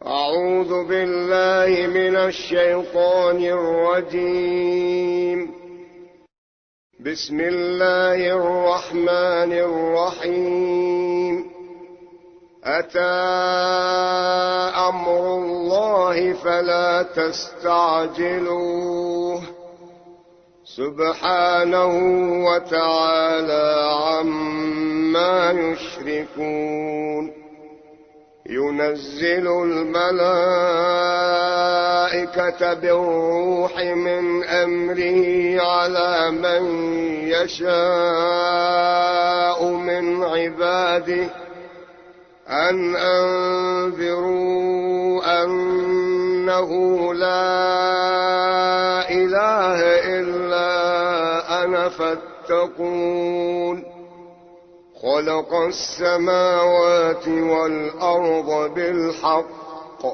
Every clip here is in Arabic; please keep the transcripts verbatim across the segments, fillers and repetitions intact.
أعوذ بالله من الشيطان الرجيم. بسم الله الرحمن الرحيم. أتى أمر الله فلا تستعجلوه سبحانه وتعالى عما يشركون. ينزل الملائكة بالروح من أمره على من يشاء من عباده أن أنذروا أنه لا إله إلا أنا فاتقون. خلق السماوات والأرض بالحق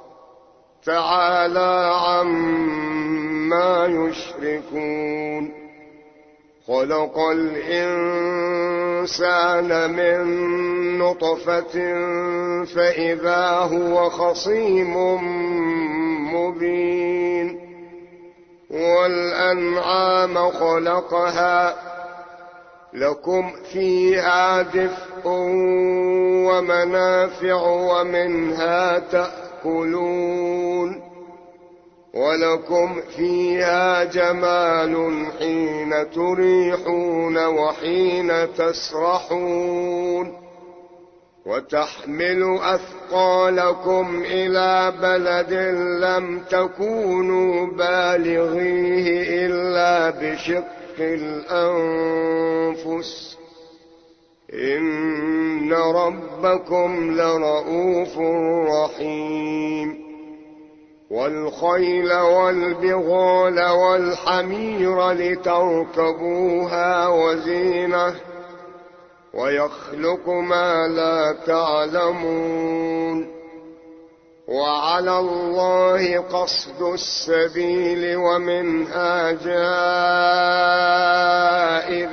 تعالى عما يشركون. خلق الإنسان من نطفة فإذا هو خصيم مبين. والأنعام خلقها لكم فيها دفء ومنافع ومنها تأكلون. ولكم فيها جمال حين تريحون وحين تسرحون. وتحمل أثقالكم إلى بلد لم تكونوا بالغيه إلا بشق الأنفس إن ربكم لرؤوف رحيم. والخيل والبغال والحمير لتركبوها وزينة ويخلق ما لا تعلمون. وعلى الله قصد السبيل ومنها جائر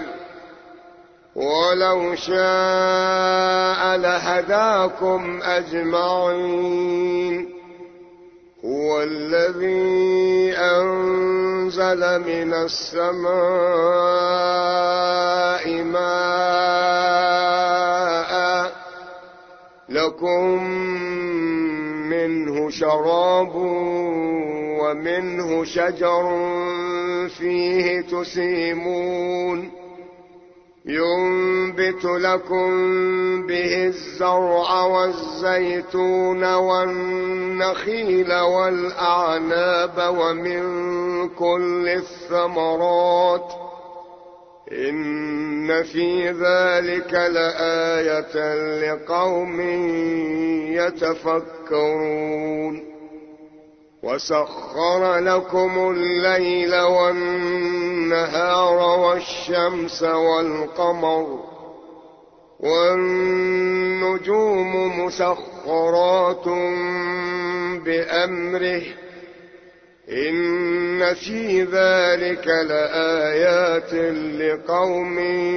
ولو شاء لهداكم أجمعين. هو الذي أنزل من السماء ماء لكم منه شراب ومنه شجر فيه تسيمون. ينبت لكم به الزرع والزيتون والنخيل والأعناب ومن كل الثمرات إن في ذلك لآية لقوم يتفكرون. وسخر لكم الليل والنهار والشمس والقمر والنجوم مسخرات بأمره إن في ذلك لآيات لقوم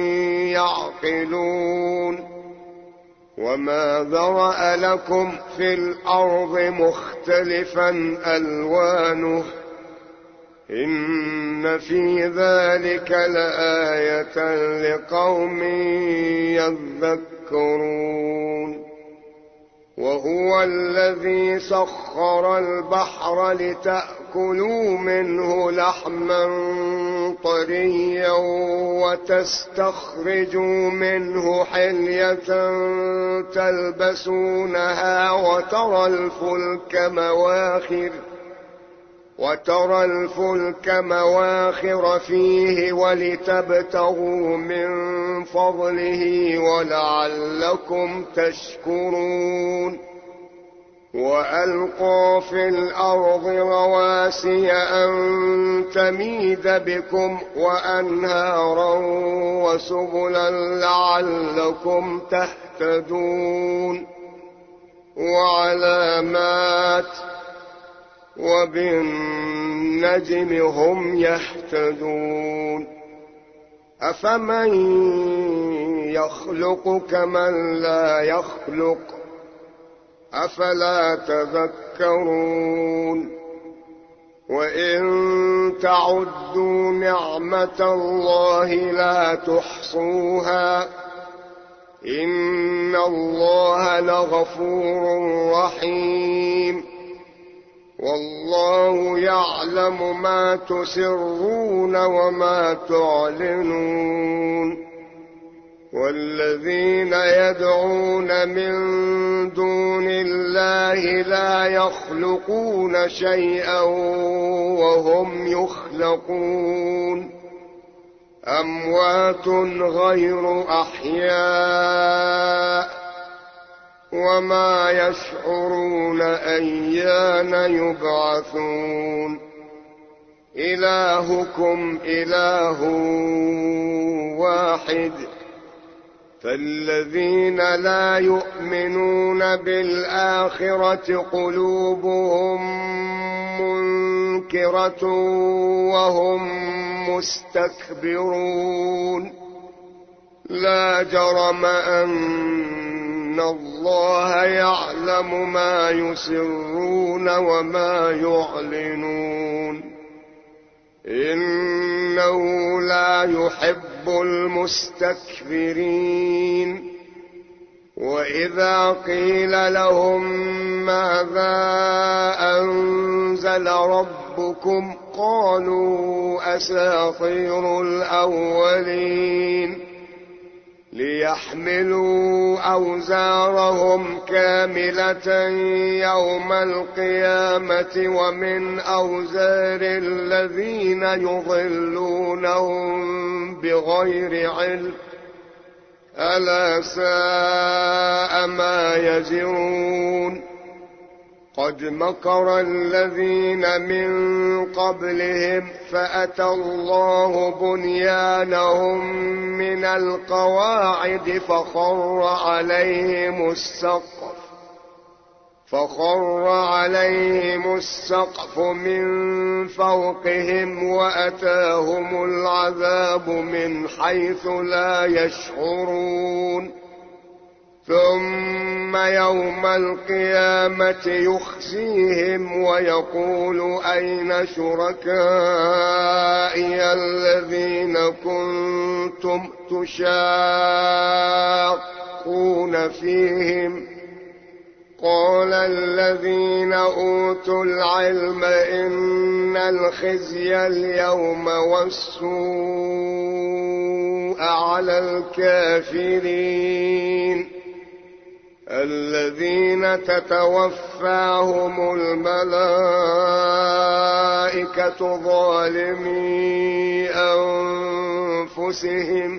يعقلون. وما ذرأ لكم في الأرض مختلفا ألوانه إن في ذلك لآية لقوم يذكرون. وهو الذي سخر البحر لتأكلوا منه لحما طريا وتستخرجوا منه حلية تلبسونها وترى الفلك مواخر وترى الفلك مواخر فيه ولتبتغوا من فضله ولعلكم تشكرون. وألقى في الأرض رواسي أن تميد بكم وأنهارا وسبلا لعلكم تهتدون. وعلامات وبالنجم هم يهتدون. أفمن يخلق كمن لا يخلق أفلا تذكرون وإن تعدوا نعمة الله لا تحصوها إن الله لغفور رحيم والله يعلم ما تسرون وما تعلنون والذين يدعون من دون الله لا يخلقون شيئا وهم يخلقون أموات غير أحياء وما يشعرون أيان يبعثون إلهكم إله واحد فالذين لا يؤمنون بالآخرة قلوبهم منكرة وهم مستكبرون لا جرم أن الله يعلم ما يسرون وما يعلنون إنه لا يحب المستكبرين وإذا قيل لهم ماذا أنزل ربكم قالوا أساطير الأولين ليحملوا أوزارهم كاملة يوم القيامة ومن أوزار الذين يضلونهم بغير علم ألا ساء ما يزرون قد مكر الذين من قبلهم فأتى الله بنيانهم من القواعد فخر عليهم السقف فخر عليهم السقف من فوقهم وأتاهم العذاب من حيث لا يشعرون ثم يوم القيامة يخزيهم ويقول أين شركائي الذين كنتم تشاقون فيهم قال الذين أوتوا العلم إن الخزي اليوم والسوء على الكافرين الذين تتوفاهم الملائكة ظالمي أنفسهم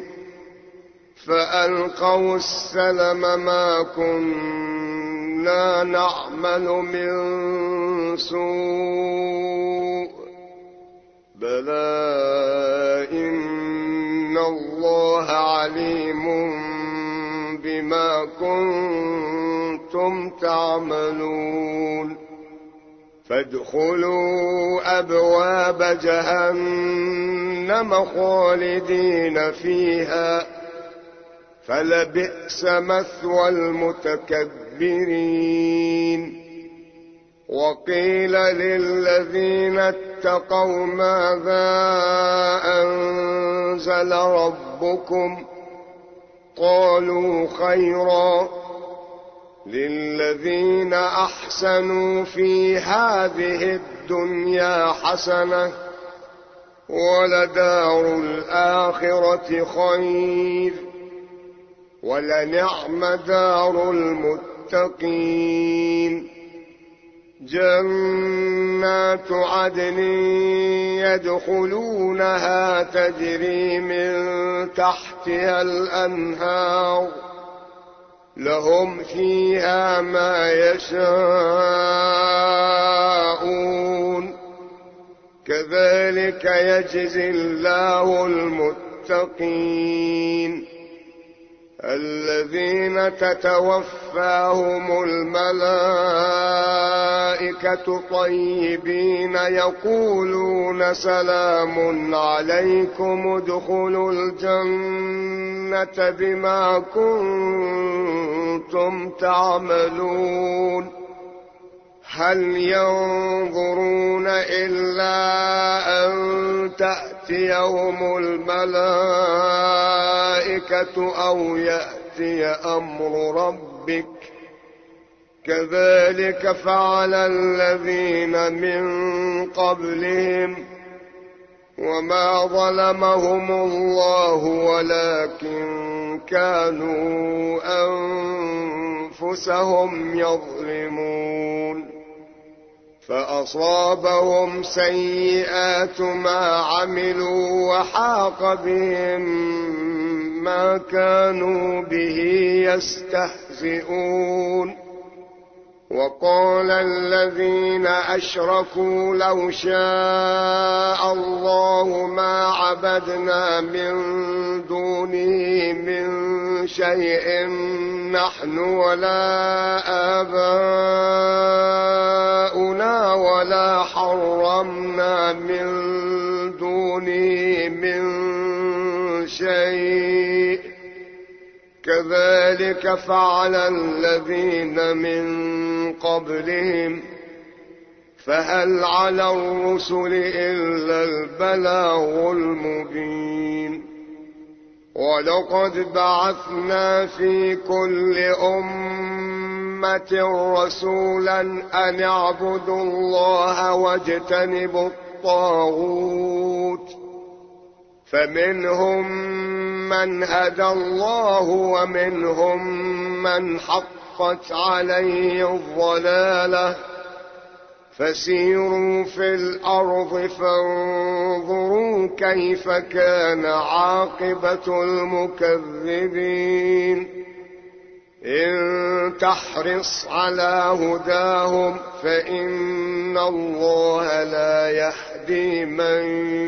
فألقوا السلم ما كنا نعمل من سوء بلى إن الله عليم بما كنتم تعملون فادخلوا أبواب جهنم خالدين فيها فلبئس مثوى المتكبرين وقيل للذين اتقوا ماذا أنزل ربكم قالوا خيرا للذين أحسنوا في هذه الدنيا حسنة ولدار الآخرة خير ولنعم دار المتقين جنات عدن يدخلونها تجري من تحتها الأنهار لهم فيها ما يشاءون كذلك يجزي الله المتقين الذين تتوفاهم الملائكة الملائكة طيبين يقولون سلام عليكم ادخلوا الجنة بما كنتم تعملون هل ينظرون إلا أن تأتيهم الملائكة أو يأتي أمر ربك كذلك فعل الذين من قبلهم وما ظلمهم الله ولكن كانوا أنفسهم يظلمون فأصابهم سيئات ما عملوا وحاق بهم ما كانوا به يستهزئون وقال الذين أشركوا لو شاء الله ما عبدنا من دونه من شيء نحن ولا آباؤنا ولا حرمنا من دونه من شيء كذلك فعل الذين من قبلهم فهل على الرسل إلا البلاغ المبين ولقد بعثنا في كل أمة رسولا أن اعبدوا الله واجتنبوا الطاغوت فمنهم من هدى الله ومنهم من حقت عليه الضلالة فسيروا في الأرض فانظروا كيف كان عاقبة المكذبين إن تحرص على هداهم فإن الله لا يهدي من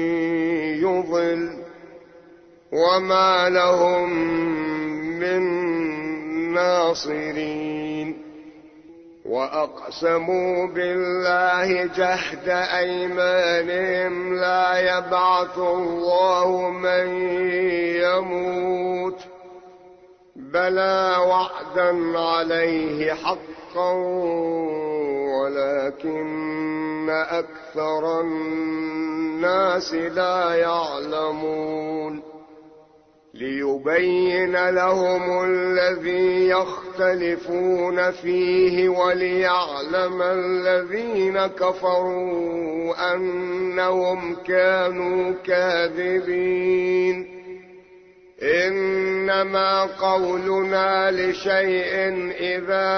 يضل وما لهم من ناصرين وأقسموا بالله جهد أيمانهم لا يبعث الله من يموت بلى وعدا عليه حقا ولكن أكثر الناس لا يعلمون ليبين لهم الذي يختلفون فيه وليعلم الذين كفروا أنهم كانوا كاذبين إنما قولنا لشيء إذا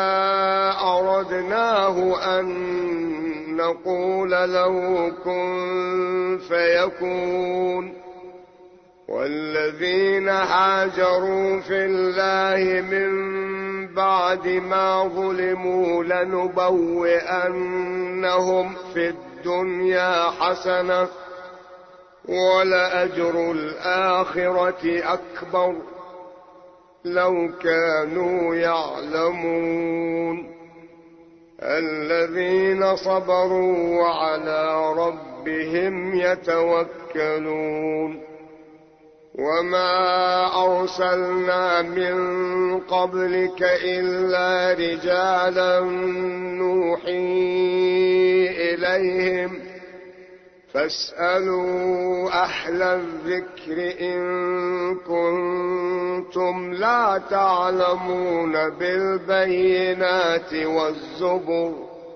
أردناه أن نقول له كن فيكون والذين هاجروا في الله من بعد ما ظلموا لنبوئنهم في الدنيا حسنة ولأجر الآخرة أكبر لو كانوا يعلمون الذين صبروا وعلى ربهم يتوكلون وما أرسلنا من قبلك إلا رجالا نوحي إليهم فاسألوا أهل الذكر إن كنتم لا تعلمون بالبينات والزبر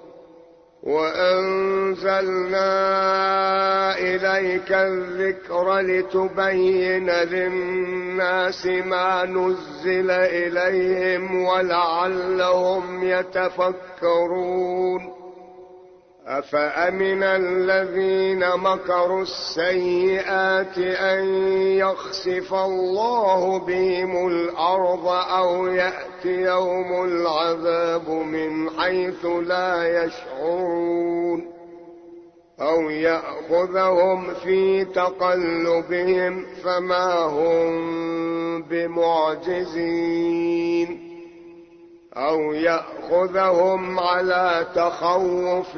وأنزلنا إليك الذكر لتبين للناس ما نزل إليهم ولعلهم يتفكرون أفأمن الذين مكروا السيئات أن يخسف الله بهم الأرض أو يأتيهم العذاب من حيث لا يشعرون أو يأخذهم في تقلبهم فما هم بمعجزين أو يأخذهم على تخوف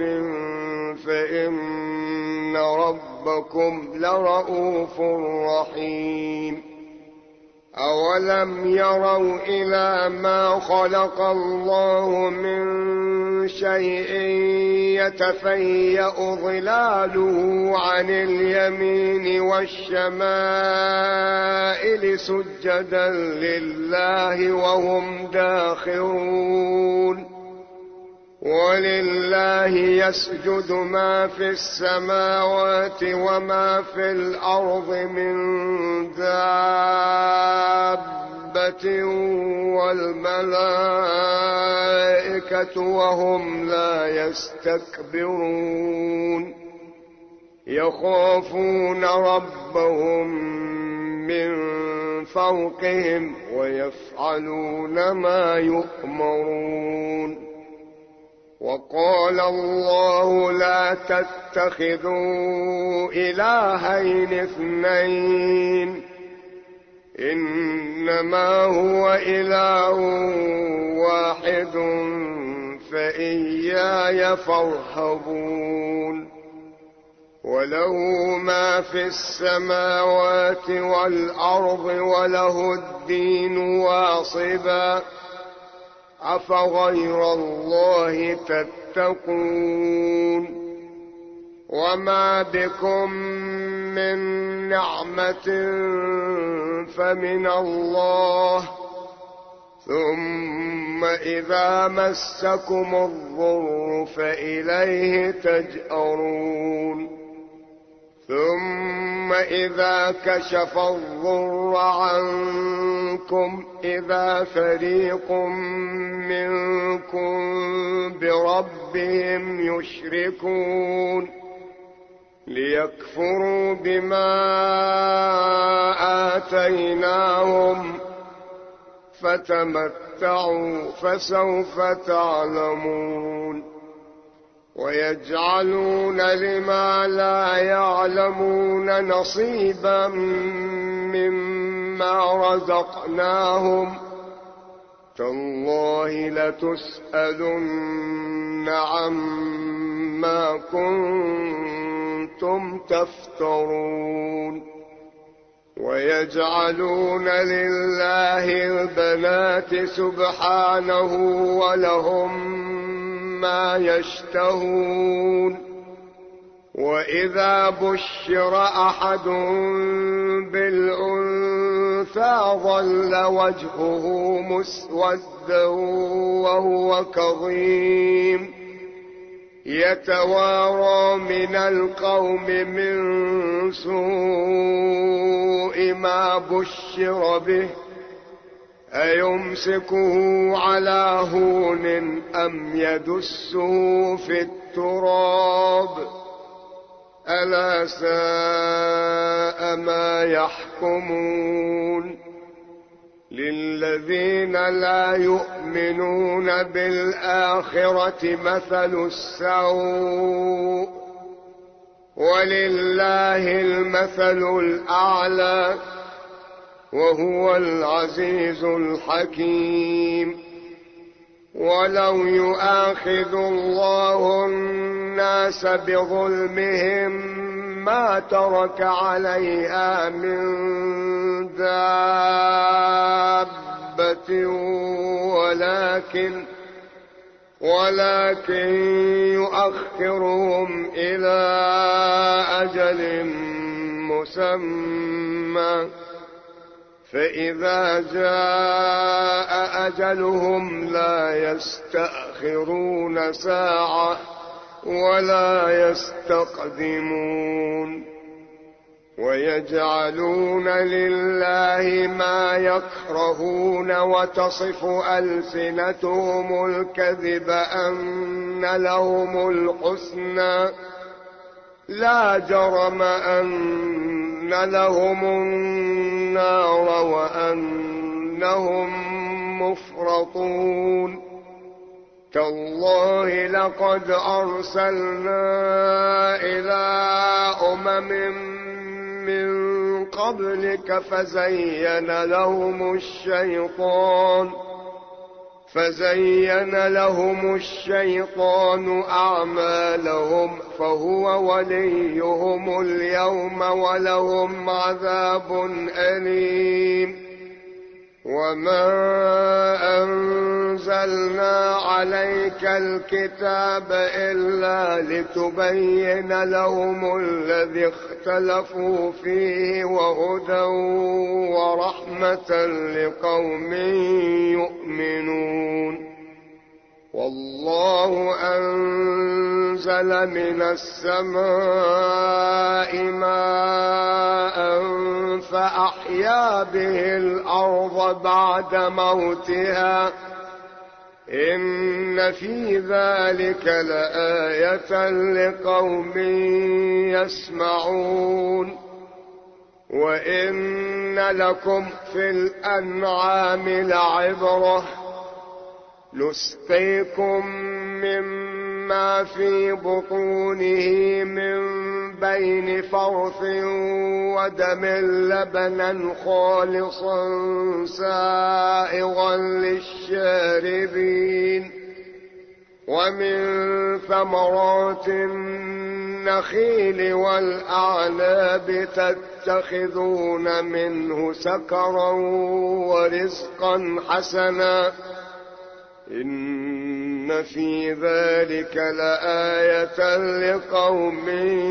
فإن ربكم لرؤوف رحيم. أولم يروا إلى ما خلق الله من شيء يتفيأ ظلاله عن اليمين والشمائل سجدا لله وهم داخرون. ولله يسجد ما في السماوات وما في الأرض من دابة والملائكة وهم لا يستكبرون يخافون ربهم من فوقهم ويفعلون ما يؤمرون. وقال الله لا تتخذوا إلهين اثنين إنما هو إله واحد فإياي فارهبون. وله ما في السماوات والأرض وله الدين واصبا أفغير الله تتقون. وما بكم من نعمة فمن الله ثم إذا مسكم الضر فإليه تجأرون. ثم إذا كشف الضر عنكم إذا فريق منكم بربهم يشركون ليكفروا بما آتيناهم فتمتعوا فسوف تعلمون. ويجعلون لما لا يعلمون نصيبا مما رزقناهم تالله لتسألن عما كنتم تفترون. ويجعلون لله البنات سبحانه ولهم ما يشتهون. وإذا بشر أحد بالأنثى ظل وجهه مسودا وهو كظيم يتوارى من القوم من سوء ما بشر به أيمسكه على هون أم يدسه في التراب ألا ساء ما يحكمون. للذين لا يؤمنون بالآخرة مثل السوء ولله المثل الأعلى وهو العزيز الحكيم. ولو يؤاخذ الله الناس بظلمهم ما ترك عليها من دابة ولكن ولكن يؤخرهم إلى أجل مسمى فإذا جاء أجلهم لا يستأخرون ساعة ولا يستقدمون. ويجعلون لله ما يكرهون وتصف ألسنتهم الكذب أن لهم الحسنى لا جرم أن لهم النار وأنهم مفرطون. تالله لقد أرسلنا إلى أمم من قبلك فزين لهم الشيطان فزين لهم الشيطان أعمالهم فهو وليهم اليوم ولهم عذاب أليم. وما أنزلنا عليك الكتاب إلا لتبين لهم الذي اختلفوا فيه وهدى ورحمة لقوم يؤمنون. والله أنزل من السماء ماء فأحيا به الأرض بعد موتها إن في ذلك لآية لقوم يسمعون. وإن لكم في الأنعام لعبرة نسقيكم مما في بطونه من بين فرث ودم لبنا خالصا سائغا للشاربين ومن ثمرات النخيل والأعناب تتخذون منه سكرا ورزقا حسنا إن في ذلك لآية لقوم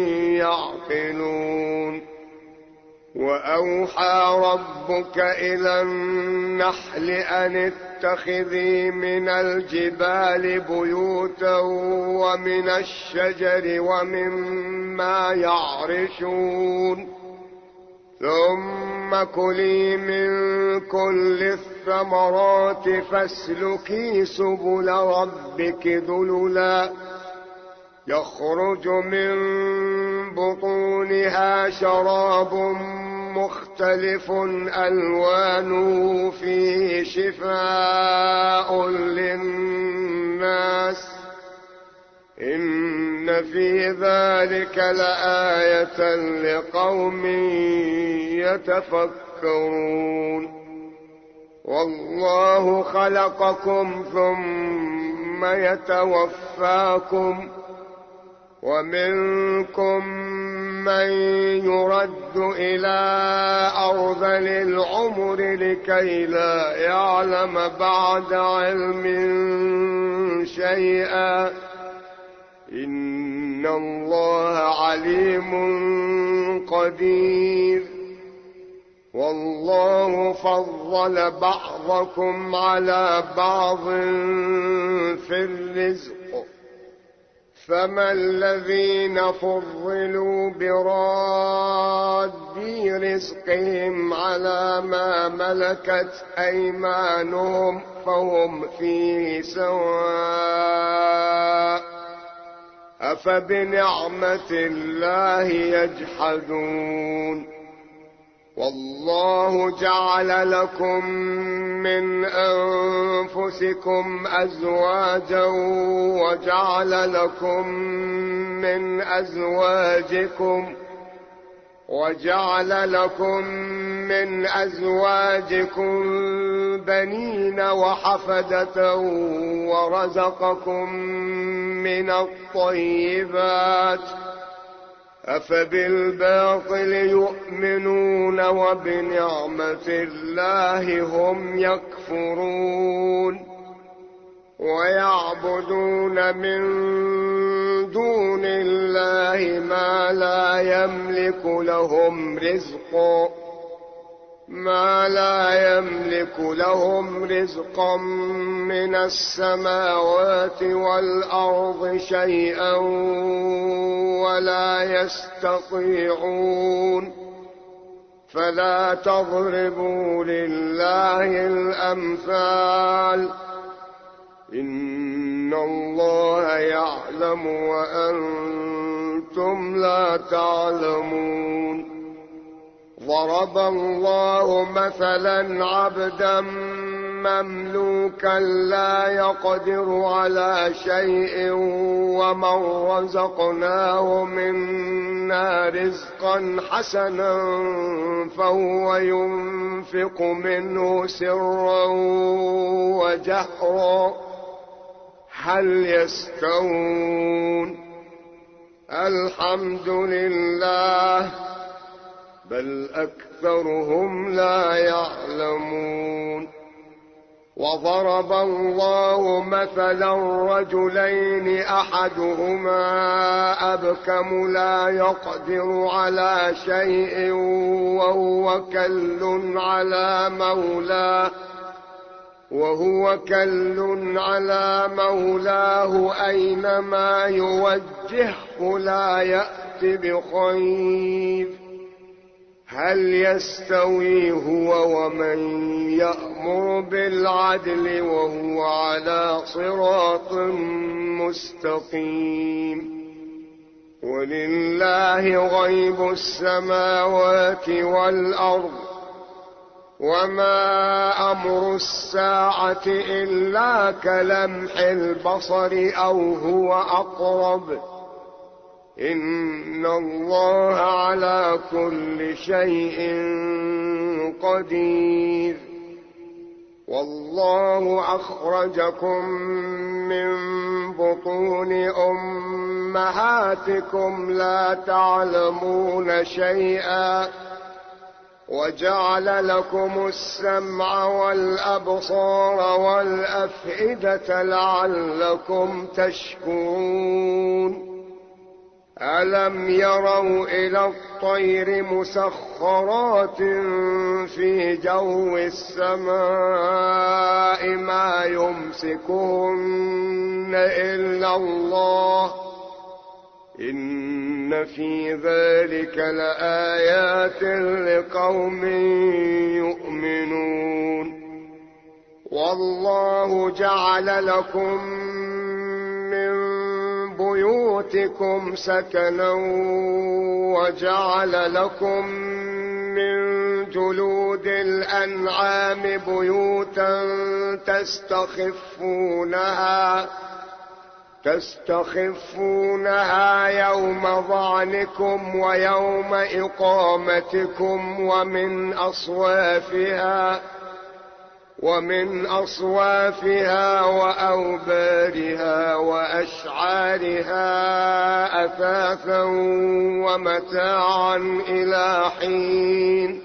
يعقلون. وأوحى ربك إلى النحل أن اتخذي من الجبال بيوتا ومن الشجر ومما يعرشون ثم كلي من كل الثمرات فاسلكي سبل ربك ذللا يخرج من بطونها شراب مختلف ألوانه فيه شفاء للناس إن في ذلك لآية لقوم يتفكرون. والله خلقكم ثم يتوفاكم ومنكم من يرد إلى أرذل العمر لكي لا يعلم بعد علم شيئا إن الله عليم قدير. والله فضل بعضكم على بعض في الرزق فما الذين فضلوا براد رزقهم على ما ملكت أيمانهم فهم فيه سواء أفبنعمة الله يجحدون. والله جعل لكم من أنفسكم أزواجا وجعل لكم من أزواجكم وجعل لكم من أزواجكم بنين وحفدة ورزقكم من الطيبات أفبالباطل يؤمنون وبنعمة الله هم يكفرون. ويعبدون من دون الله ما لا يملك لهم رزقا ما لا يملك لهم رزقا من السماوات والأرض شيئا ولا يستطيعون. فلا تضربوا لله الأمثال إن الله يعلم وأنتم لا تعلمون. ضرب الله مثلا عبدا مملوكا لا يقدر على شيء ومن رزقناه منا رزقا حسنا فهو ينفق منه سرا وجهرا هل يستوون الحمد لله بل أكثرهم لا يعلمون. وضرب الله مثلا رجلين أحدهما أبكم لا يقدر على شيء وهو كل على مولاه وهو كل على مولاه أينما يوجهه لا يأت بخير هل يستوي هو ومن يأمر بالعدل وهو على صراط مستقيم. ولله غيب السماوات والأرض وما أمر الساعة إلا كلمح البصر أو هو أقرب إن الله على كل شيء قدير. والله أخرجكم من بطون أمهاتكم لا تعلمون شيئا وجعل لكم السمع والأبصار والأفئدة لعلكم تشكرون. ألم يروا إلى الطير مسخرات في جو السماء ما يمسكهن إلا الله إن في ذلك لآيات لقوم يؤمنون. والله جعل لكم من بيوتكم سكنا وجعل لكم من جلود الأنعام بيوتا تستخفونها تستخفونها يوم ظعنكم ويوم إقامتكم ومن أصوافها ومن أصوافها وأوبارها وأشعارها أثاثا ومتاعا إلى حين.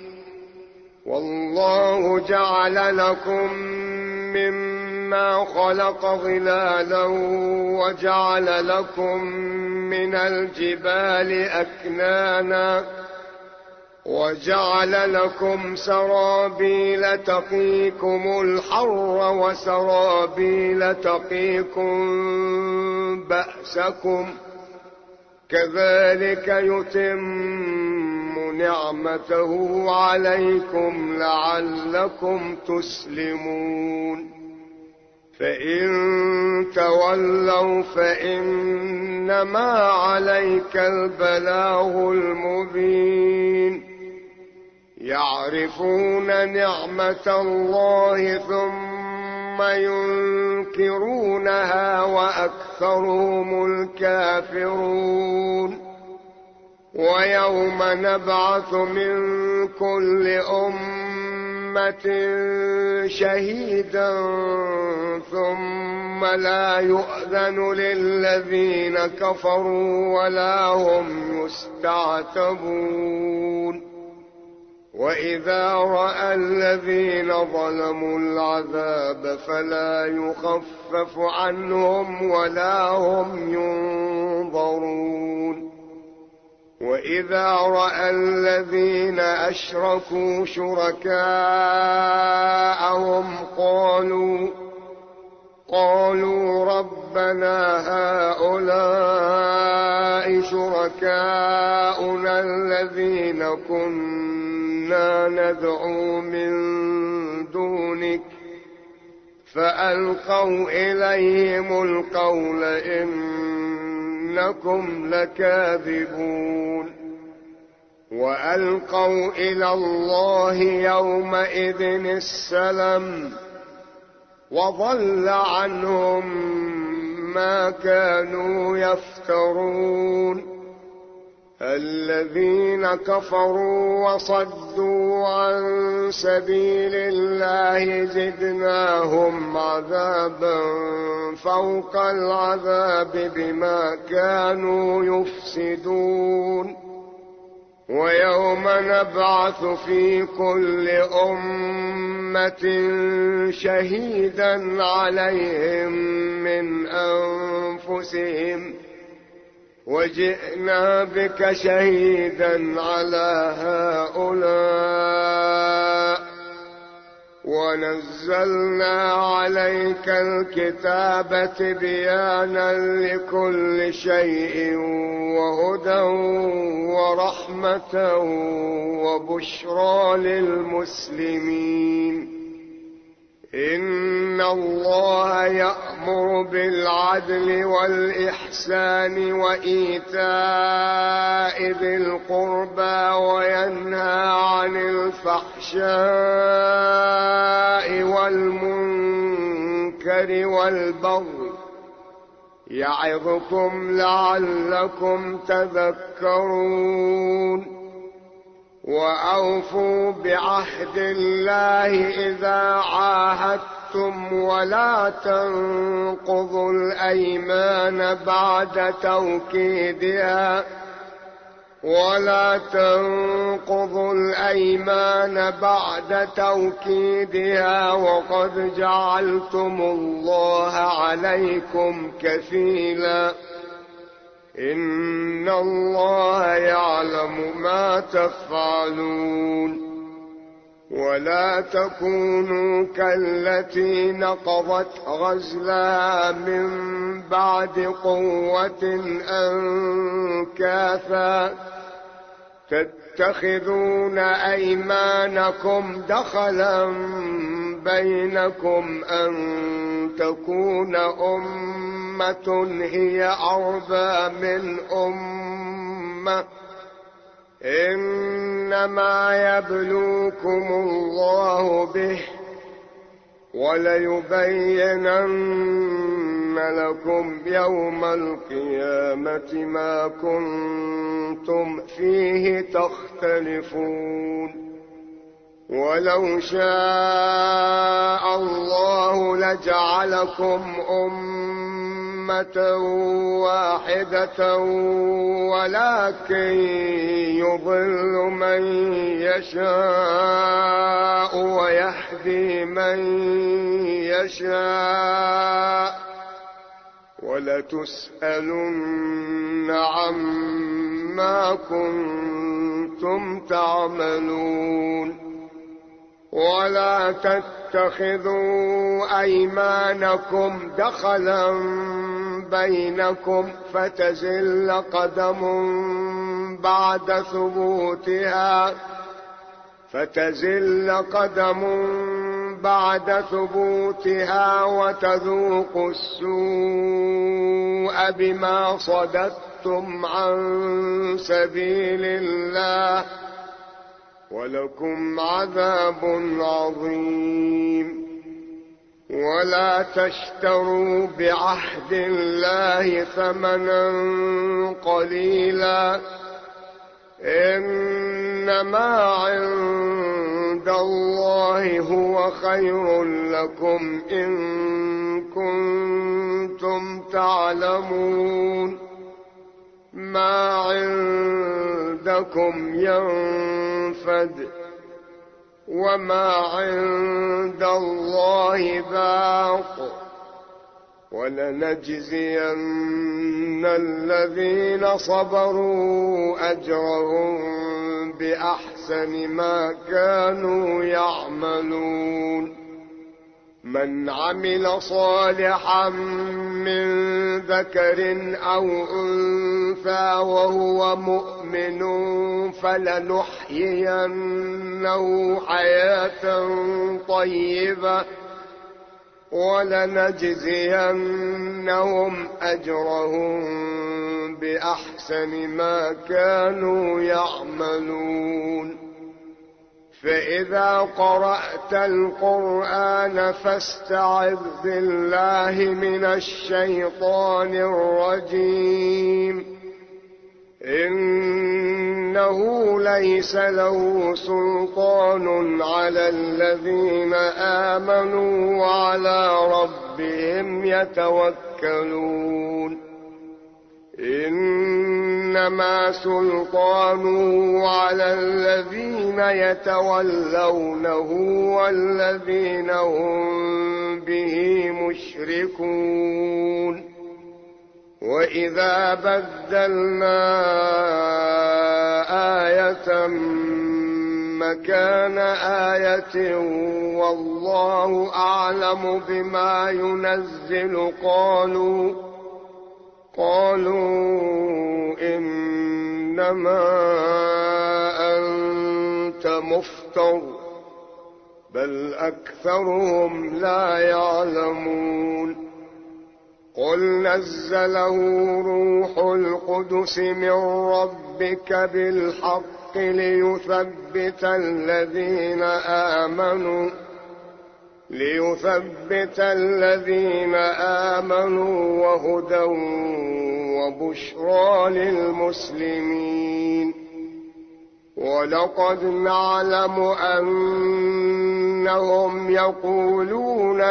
والله جعل لكم مما خلق ظلالا وجعل لكم من الجبال أكنانا وجعل لكم سرابيل تقيكم الحر وسرابيل تقيكم بأسكم كذلك يتم نعمته عليكم لعلكم تسلمون. فإن تولوا فإنما عليك البلاغ المبين. يعرفون نعمة الله ثم ينكرونها وأكثرهم الكافرون. ويوم نبعث من كل أمة شهيدا ثم لا يؤذن للذين كفروا ولا هم يستعتبون. وإذا رأى الذين ظلموا العذاب فلا يخفف عنهم ولا هم ينظرون. وإذا رأى الذين أشركوا شركاءهم قالوا قالوا ربنا هؤلاء شركاؤنا الذين كنا ندعو من دونك فألقوا إليهم القول إنكم لكاذبون. وألقوا إلى الله يومئذ السلام وضل عنهم ما كانوا يفترون الذين كفروا وصدوا عن سبيل الله زدناهم عذابا فوق العذاب بما كانوا يفسدون ويوم نبعث في كل أمة شهيدا عليهم من أنفسهم وجئنا بك شهيدا على هؤلاء ونزلنا عليك الكتاب تبيانا لكل شيء وهدى ورحمة وبشرى للمسلمين إن الله يأمر بالعدل والإحسان وإيتاء ذي القربى وينهى عن الفحشاء والمنكر والبغي يعظكم لعلكم تذكرون وأوفوا بعهد الله إذا عاهدتم ولا تنقضوا الأيمان بعد توكيدها ولا تنقضوا الأيمان بعد توكيدها وقد جعلتم الله عليكم كفيلا إن الله يعلم ما تفعلون ولا تكونوا كالتي نقضت غزلها من بعد قوة أنكاثا تتخذون أيمانكم دخلا بينكم أن تكون أمة هي أربى من أمة إنما يبلوكم الله به وليبينن لكم يوم القيامة ما كنتم فيه تختلفون ولو شاء الله لجعلكم أمة واحدة ولكن يضل من يشاء ويهدي من يشاء ولتسألن عما كنتم تعملون ولا تتخذوا أيمانكم دخلا بينكم فتزل قدم بعد ثبوتها فتزل قدم بعد ثبوتها وتذوقوا السوء بما صددتم عن سبيل الله ولكم عذاب عظيم ولا تشتروا بعهد الله ثمنا قليلا إنما عند الله هو خير لكم إن كنتم تعلمون ما عندكم ينفد وما عند الله باق ولنجزين الذين صبروا أجرهم بأحسن ما كانوا يعملون من عمل صالحا من ذكر أو أنثى وهو مؤمن فلنحيينه حياة طيبة ولنجزينهم أجرهم بأحسن ما كانوا يعملون فإذا قرأت القرآن فاستعذ بالله من الشيطان الرجيم إنه ليس له سلطان على الذين آمنوا وعلى ربهم يتوكلون إنما سلطانه على الذين يتولونه والذين هم به مشركون وإذا بدلنا آية مكان آية والله أعلم بما ينزل قالوا قالوا إنما أنت مفتر بل أكثرهم لا يعلمون قل نزله روح القدس من ربك بالحق ليثبت الذين آمنوا ليثبت الذين آمنوا وهدى وبشرى للمسلمين ولقد نعلم أنهم يقولون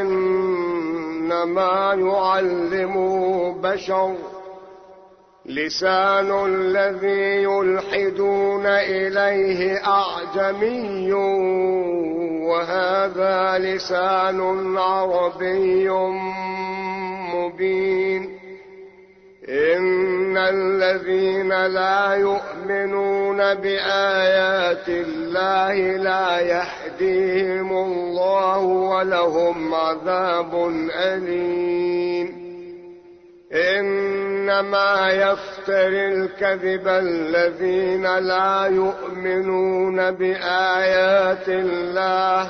إنما يعلمه بشر لسان الذي يلحدون إليه أعجمي وهذا لسان عربي مبين إن الذين لا يؤمنون بآيات الله لا يهديهم الله ولهم عذاب أليم إنما يفتري الكذب الذين لا يؤمنون بآيات الله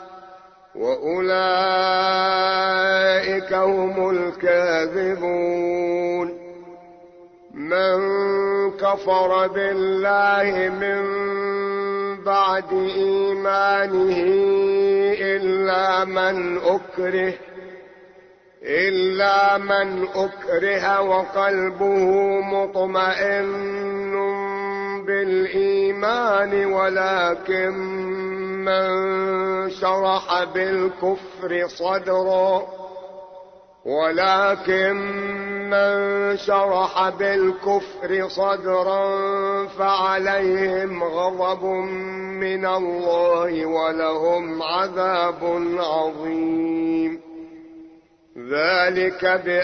وأولئك هم الكاذبون من كفر بالله من بعد إيمانه إلا من أكره إلا من أكره وقلبه مطمئن بالإيمان ولكن من شرح بالكفر صدرا ولكن من شرح بالكفر صدرا فعليهم غضب من الله ولهم عذاب عظيم ذلك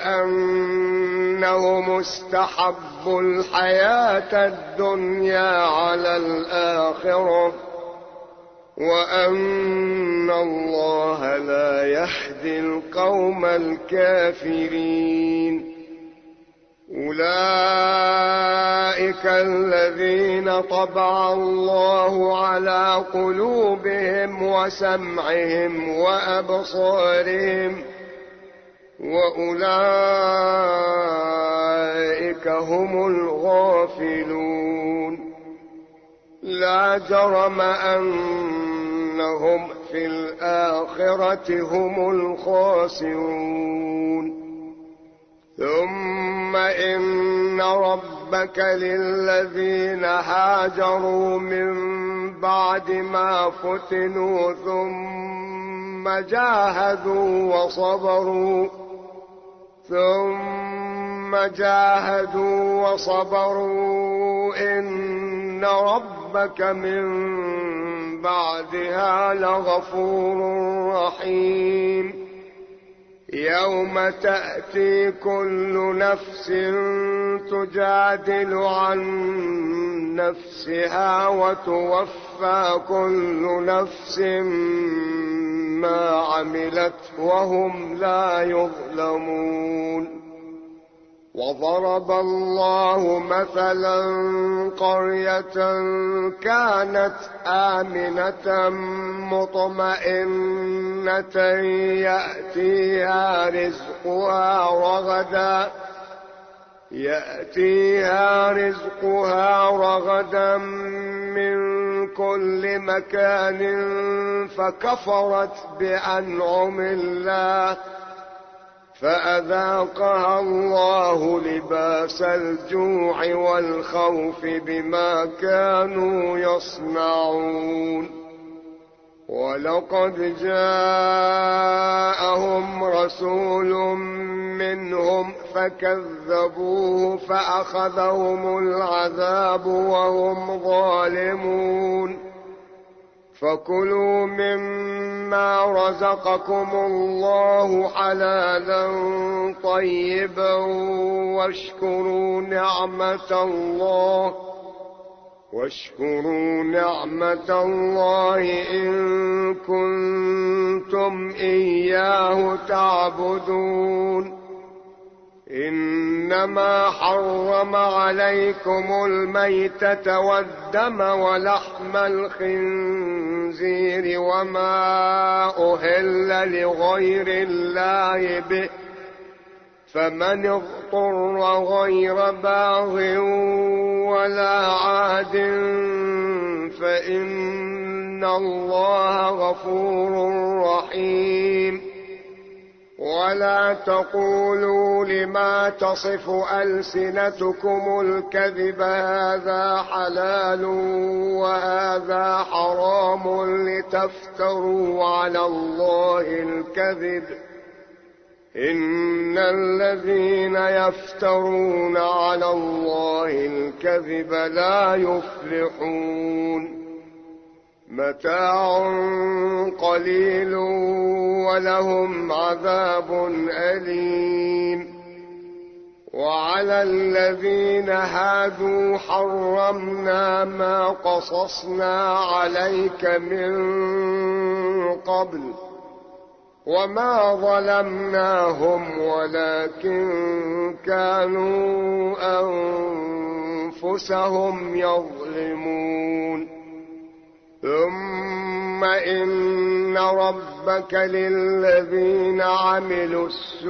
بأنهم استحبوا الحياة الدنيا على الآخرة وأن الله لا يهدي القوم الكافرين أولئك الذين طبع الله على قلوبهم وسمعهم وأبصارهم وأولئك هم الغافلون لا جرم أنهم في الآخرة هم الخاسرون ثم إن ربك للذين هاجروا من بعد ما فتنوا ثم جاهدوا وصبروا ثم جاهدوا وصبروا إن ربك من بعدها لغفور رحيم يوم تأتي كل نفس تجادل عن نفسها وتوفى كل نفس ما عملت وهم لا يظلمون وضرب الله مثلا قرية كانت آمنة مطمئنة يأتيها رزقها رغدا يأتيها رزقها رغدا من كل مكان فكفرت بأنعم الله فأذاقها الله لباس الجوع والخوف بما كانوا يصنعون. ولقد جاءهم رسول منهم فكذبوه فأخذهم العذاب وهم ظالمون. فكلوا مما رزقكم الله حلالا طيبا واشكروا نعمة الله واشكروا نعمة الله إن كنتم إياه تعبدون. إنما حرم عليكم الميتة والدم ولحم الخنزير وما أهل لغير الله به فمن اضطر غير باغ ولا عاد فإن الله غفور رحيم. ولا تقولوا لما تصف ألسنتكم الكذب هذا حلال وهذا حرام لتفتروا على الله الكذب إن الذين يفترون على الله الكذب لا يفلحون. متاع قليل ولهم عذاب أليم. وعلى الذين هادوا حرمنا ما قصصنا عليك من قبل وما ظلمناهم ولكن كانوا أنفسهم يظلمون. ثم إن ربك للذين عملوا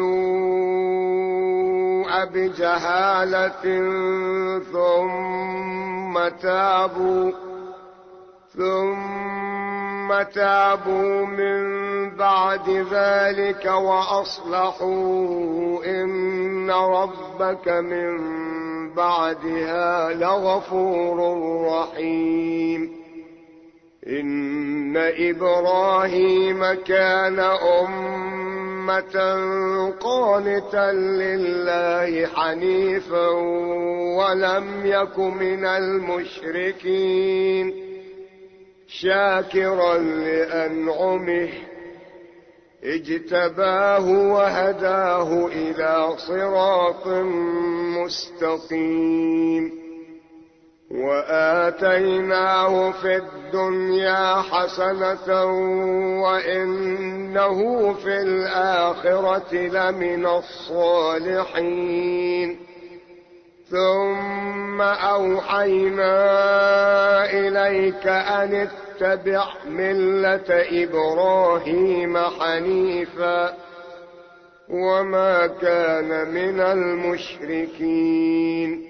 السوء بجهالة ثم تابوا ثم تابوا من بعد ذلك وأصلحوا إن ربك من بعدها لغفور رحيم. إن إبراهيم كان أمة قانتا لله حنيفا ولم يك من المشركين شاكرا لأنعمه اجتباه وهداه إلى صراط مستقيم. وآتيناه في الدنيا حسنة وإنه في الآخرة لمن الصالحين. ثم أوحينا إليك أن اتبع ملة إبراهيم حنيفا وما كان من المشركين.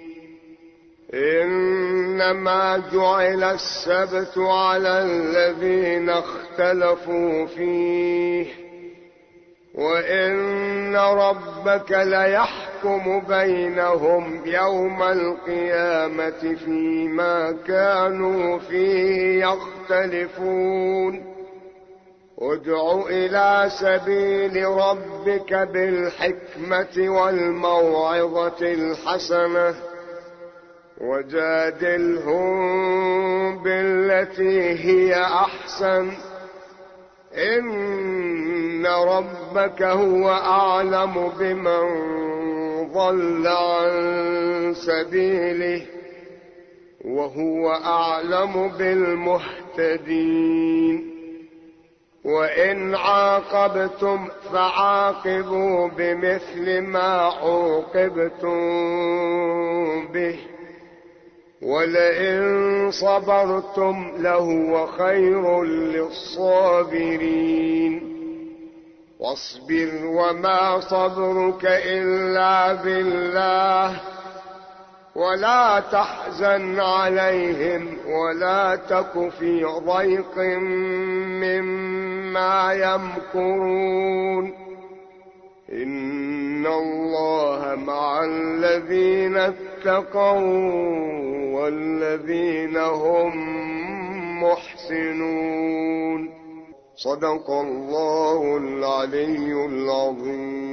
إنما جعل السبت على الذين اختلفوا فيه وإن ربك ليحكم بينهم يوم القيامة فيما كانوا فيه يختلفون. ادع إلى سبيل ربك بالحكمة والموعظة الحسنة وجادلهم بالتي هي أحسن إن ربك هو أعلم بمن ضل عن سبيله وهو أعلم بالمهتدين. وإن عاقبتم فعاقبوا بمثل ما عوقبتم به ولئن صبرتم لهو خير للصابرين. واصبر وما صبرك إلا بالله ولا تحزن عليهم ولا تك في ضيق مما يمكرون إن الله مع الذين اتقوا والذين هم محسنون. صدق الله العلي العظيم.